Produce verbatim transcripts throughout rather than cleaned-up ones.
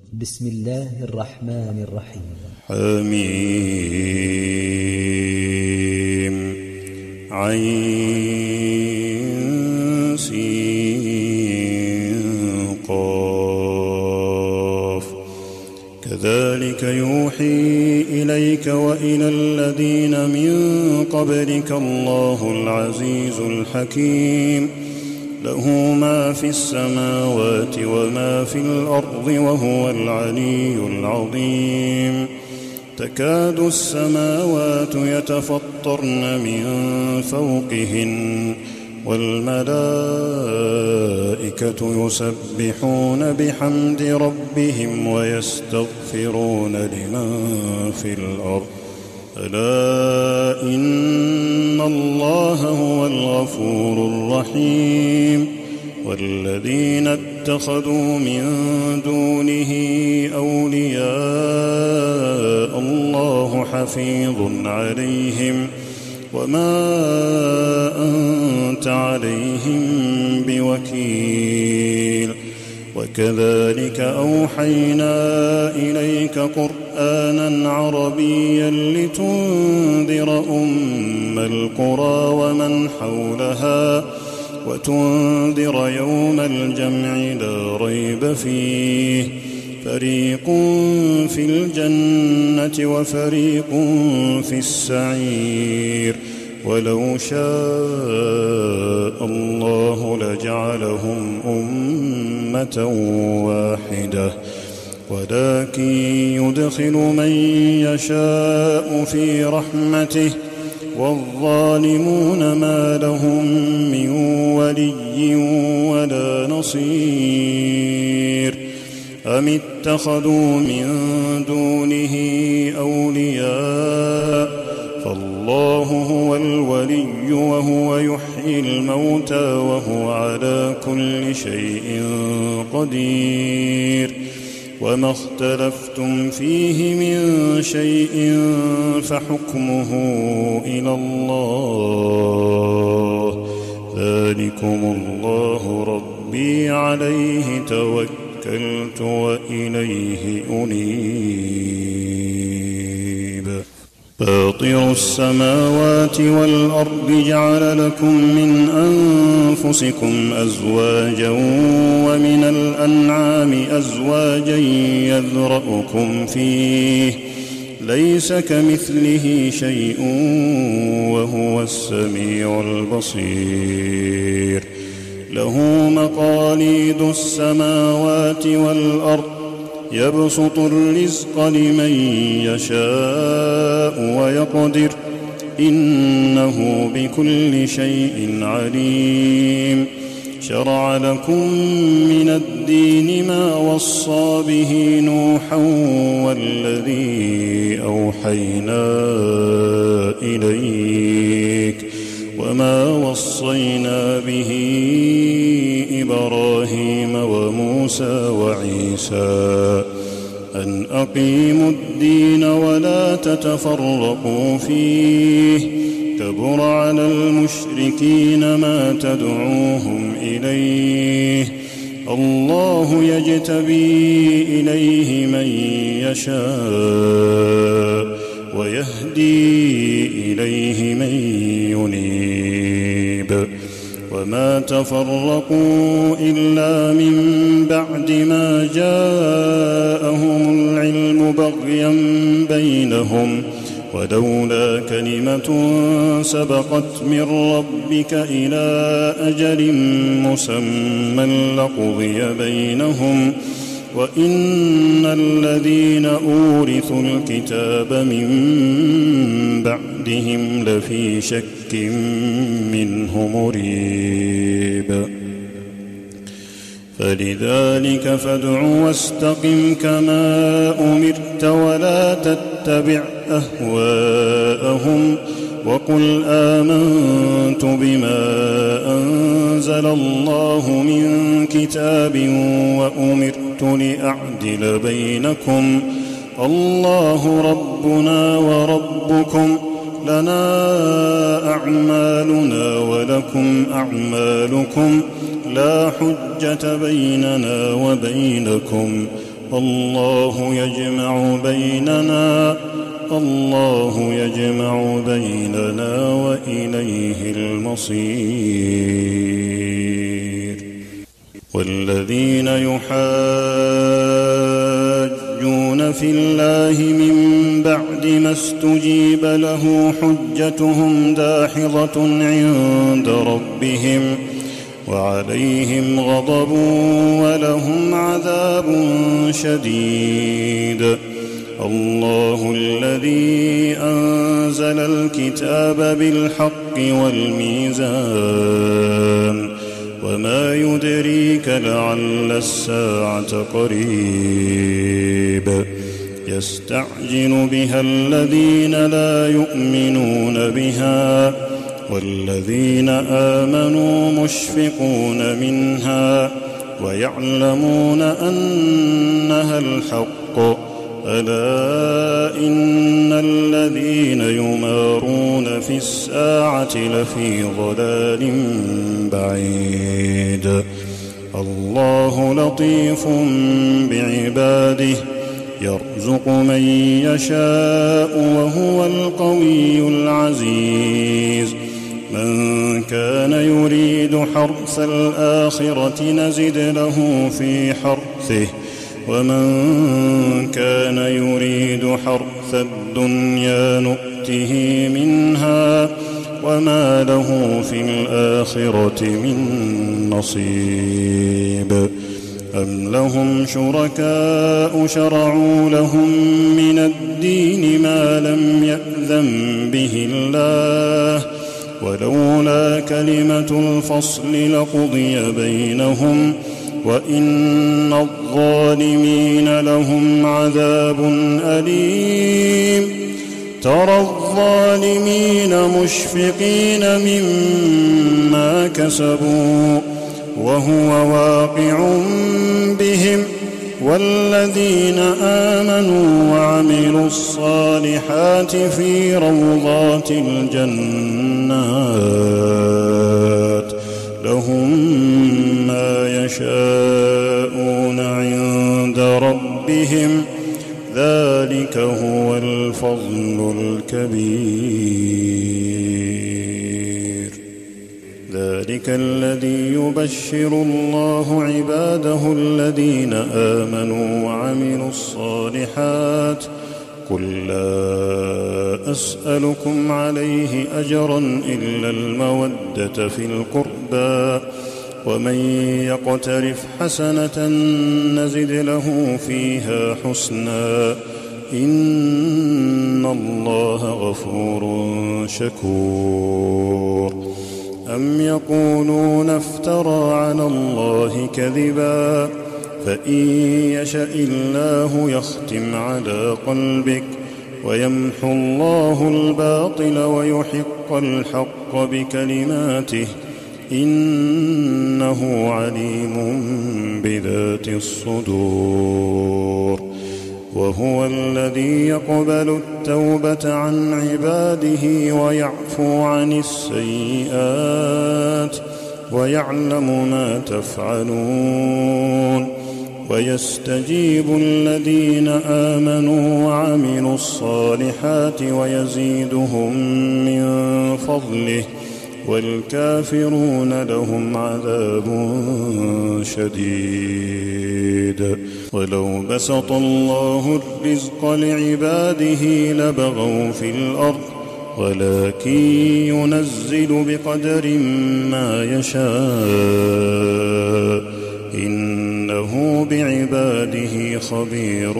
بسم الله الرحمن الرحيم. حميم عين سين قاف. كذلك يوحي إليك وإلى الذين من قبلك الله العزيز الحكيم، له ما في السماوات وما في الأرض وهو العلي العظيم. تكاد السماوات يتفطرن من فوقهن والملائكة يسبحون بحمد ربهم ويستغفرون لمن في الأرض، ألا إن الله هو الغفور الرحيم. والذين اتخذوا من دونه أولياء الله حفيظ عليهم وما أنت عليهم بوكيل. وكذلك أوحينا إليك قرآنا عربيا لتنذر أم القرى ومن حولها وتنذر يوم الجمع لا ريب فيه، فريق في الجنة وفريق في السعير. ولو شاء الله لجعلهم أمة واحدة، ولكن يدخل من يشاء في رحمته، والظالمون ما لهم من ولي ولا نصير. أم اتخذوا من دونه أولياء، فالله هو الولي وهو يحيي الموتى وهو على كل شيء قدير. وما اختلفتم فيه من شيء فحكمه إلى الله، ذلكم الله ربي عليه توكلت وإليه أنيب. فاطر السماوات والأرض جعل لكم من أنفسكم أزواجا ومن الأنعام أزواجا يذرأكم فيه، ليس كمثله شيء وهو السميع البصير. له مقاليد السماوات والأرض، يبسط الرزق لمن يشاء ويقدر، إنه بكل شيء عليم. شرع لكم من الدين ما وصى به نوحا والذي أوحينا إليك وما وصينا به إبراهيم وموسى وعيسى، أن أقيموا الدين ولا تتفرقوا فيه، كبر على المشركين ما تدعوهم إليه. الله يجتبي إليه من يشاء ويهدي إليه من ينيب. وما تفرقوا إلا من بعد ما جاءهم العلم بغيا بينهم، ولولا كلمة سبقت من ربك إلى أجل مسمى لقضي بينهم، وإن الذين أورثوا الكتاب من بعدهم لفي شك منه مريب. فلذلك فادع واستقم كما أمرت ولا تتبع أهواءهم، وقل آمنت بما أنزل الله من كتاب وأمرت لأعدل بينكم، الله ربنا وربكم، لنا أعمالنا ولكم أعمالكم، لا حجة بيننا وبينكم، الله يجمع بيننا الله يجمع بيننا وإليه المصير. والذين يحاجون في الله من بعد ما استجيب له حجتهم داحضة عند ربهم وعليهم غضب ولهم عذاب شديد. الله الذي أنزل الكتاب بالحق والميزان وما يدريك لعل الساعة قريب. يستعجل بها الذين لا يؤمنون بها والذين آمنوا مشفقون منها ويعلمون أنها الحق. ألا إن الذين يمارون في الساعة لفي ضلال بعيد. الله لطيف بعباده يرزق من يشاء وهو القوي العزيز. من كان يريد حرث الآخرة نزد له في حرثه ومن كان يريد حرث الدنيا نؤته منها وما له في الآخرة من نصيب. أم لهم شركاء شرعوا لهم من الدين ما لم يأذن به الله ولولا كلمة الفصل لقضي بينهم وإن الظالمين لهم عذاب أليم. ترى الظالمين مشفقين مما كسبوا وهو واقع بهم والذين آمنوا وعملوا الصالحات في روضات الجنات لهم ما يشاءون عند ربهم ذلك هو الفضل الكبير. ذلك الذي يبشر الله عباده الذين آمنوا وعملوا الصالحات قل لا أسألكم عليه أجرا إلا المودة في القربى ومن يقترف حسنة نزد له فيها حسنا إن الله غفور شكور. أم يقولون افترى على الله كذبا فإن يشأ الله يختم على قلبك ويمحو الله الباطل ويحق الحق بكلماته إنه عليم بذات الصدور. وهو الذي يقبل التوبة عن عباده ويعفو عن السيئات ويعلم ما تفعلون ويستجيب الذين آمنوا وعملوا الصالحات ويزيدهم من فضله والكافرون لهم عذاب شديد. ولو بسط الله الرزق لعباده لبغوا في الأرض ولكن ينزل بقدر ما يشاء إنه بعباده خبير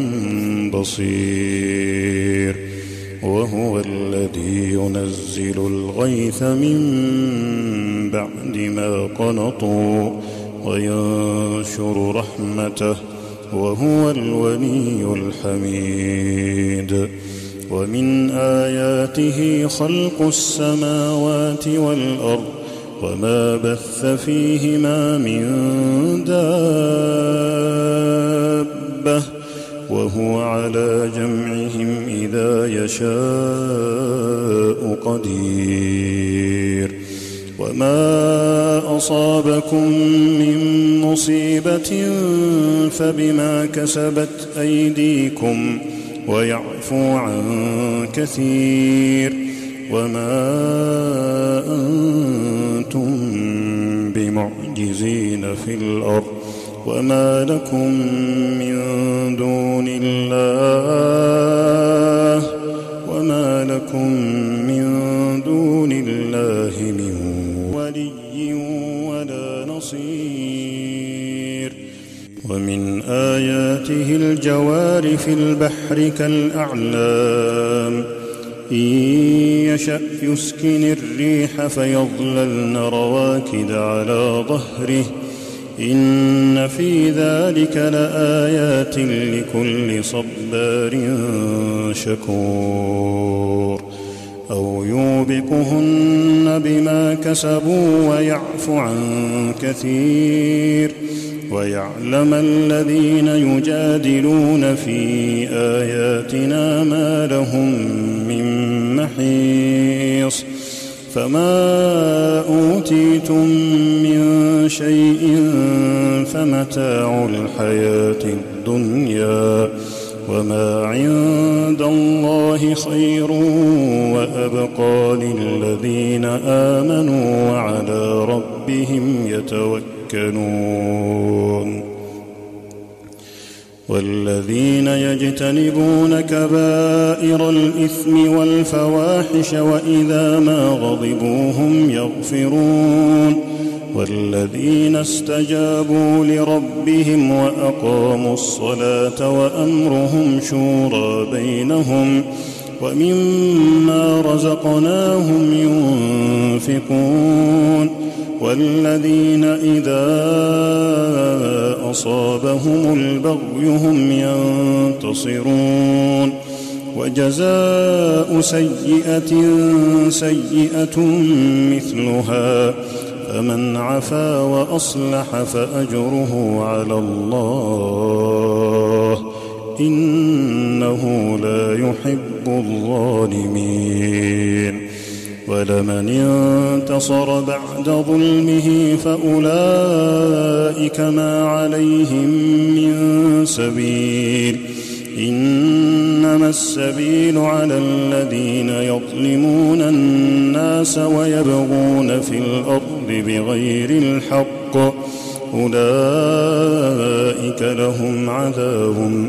بصير. وهو الذي ينزل الغيث من بعد ما قنطوا وينشر رحمته وهو الولي الحميد. ومن آياته خلق السماوات والأرض وما بث فيهما من دابة وهو على جمعهم إذا يشاء قدير. وما أصابكم من مصيبة فبما كسبت أيديكم ويعفو عن كثير وما أنتم بمعجزين في الأرض وما لكم من دون الله وما لكم من دون الله من ولي ولا نصير. ومن آياته الجوار في البحر كالأعلام إن يشأ يسكن الريح فيظللن رواكد على ظهره إن في ذلك لآيات لكل صبار شكور. أو يوبقهن بما كسبوا ويعفو عن كثير ويعلم الذين يجادلون في آياتنا ما لهم من محيص. فما أوتيتم من شيء فمتاع الحياة الدنيا وما عند الله خير وأبقى للذين آمنوا وعلى ربهم يتوكلون. والذين يجتنبون كبائر الإثم والفواحش وإذا ما غضبوا هم يغفرون. والذين استجابوا لربهم وأقاموا الصلاة وأمرهم شورى بينهم ومما رزقناهم ينفقون. والذين إذا أصابهم البغي هم ينتصرون. وجزاء سيئة سيئة مثلها فمن عفا وأصلح فأجره على الله إنه لا يحب الظالمين. ولمن انتصر بعد ظلمه فأولئك ما عليهم من سبيل إنما السبيل على الذين يظلمون الناس ويبغون في الأرض بغير الحق أولئك لهم عذاب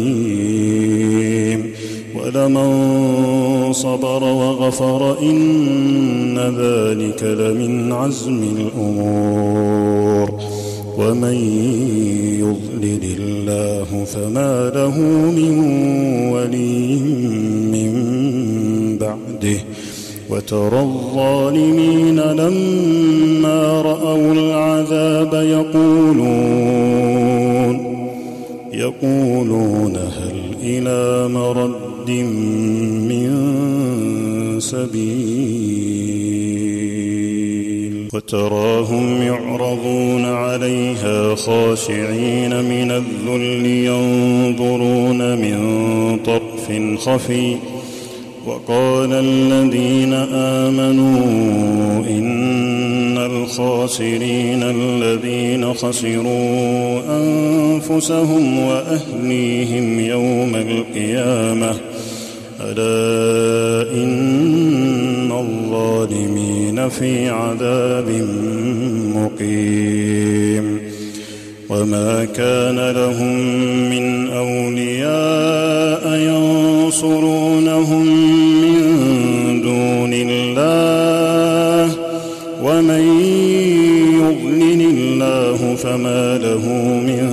أليم. ولمن صبر وغفر إن ذلك لمن عزم الأمور. ومن يضلل الله فما له من ولي من بعده. وترى الظالمين لما رأوا العذاب يقولون يقولون هل إلى مرد من سبيل. وتراهم يعرضون عليها خاشعين من الذل ينظرون من طرف خفي. وقال الذين آمنوا إن الخاسرين الذين خسروا أنفسهم وأهليهم يوم القيامة ألا إن الظالمين في عذاب مقيم. وما كان لهم من أولياء ينصرونهم من دون الله ومن يضلل الله فما له من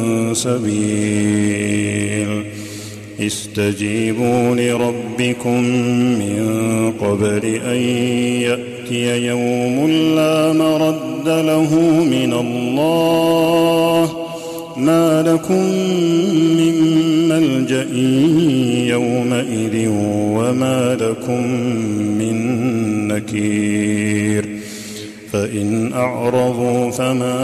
سبيل. استجيبوا لربكم من قبل أن يأتي يوم لا مرد له من الله ما لكم من ملجأ يومئذ وما لكم من نكير. فإن أعرضوا فما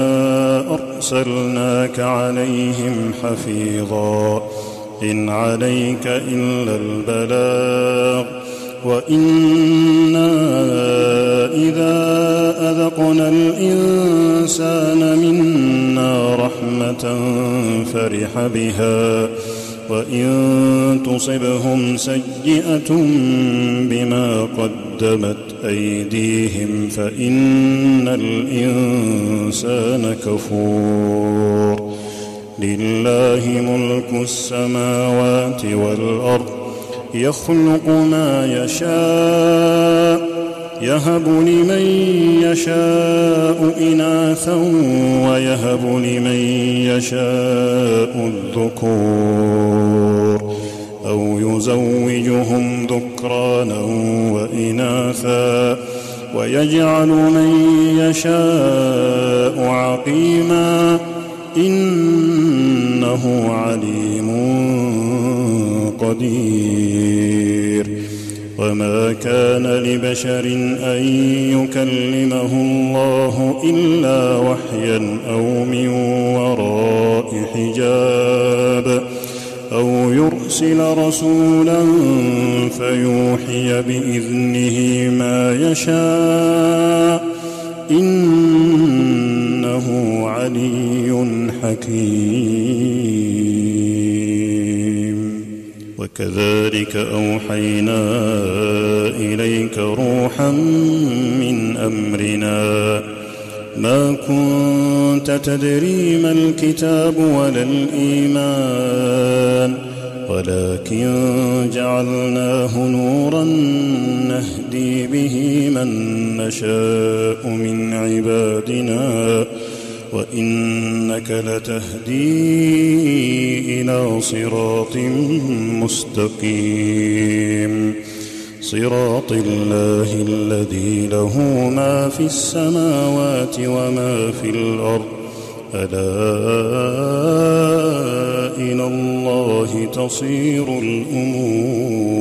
أرسلناك عليهم حفيظا إن عليك إلا البلاغ وإنا إذا أذقنا الإنسان منا رحمة فرح بها وإن تصبهم سيئة بما قدمت أيديهم فإن الإنسان كفور. لله ملك السماوات والأرض يخلق ما يشاء يهب لمن يشاء إناثا ويهب لمن يشاء الذكور أو يزوجهم ذكرانا وإناثا ويجعل من يشاء عقيما إنه عليم قدير. وما كان لبشر أن يكلمه الله إلا وحيا أو من وراء حجاب أو يرسل رسولا فيوحي بإذنه ما يشاء إنه علي حكيم. وكذلك أوحينا إليك روحا من أمرنا ما كنت تدري ما الكتاب ولا الإيمان ولكن جعلناه نورا نهدي به من نشاء من عبادنا وإنك لتهدي إلى صراط مستقيم صراط الله الذي له ما في السماوات وما في الأرض ألا إلى الله تصير الأمور.